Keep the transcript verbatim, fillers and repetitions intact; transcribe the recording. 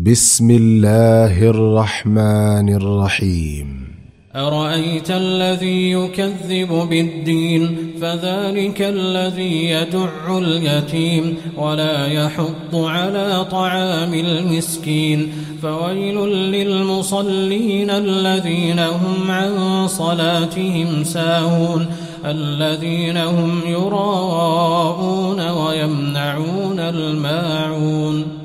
بسم الله الرحمن الرحيم. أرأيت الذي يكذب بالدين فذلك الذي يدع اليتيم ولا يحض على طعام المسكين فويل للمصلين الذين هم عن صلاتهم ساهون الذين هم يراءون ويمنعون الماعون.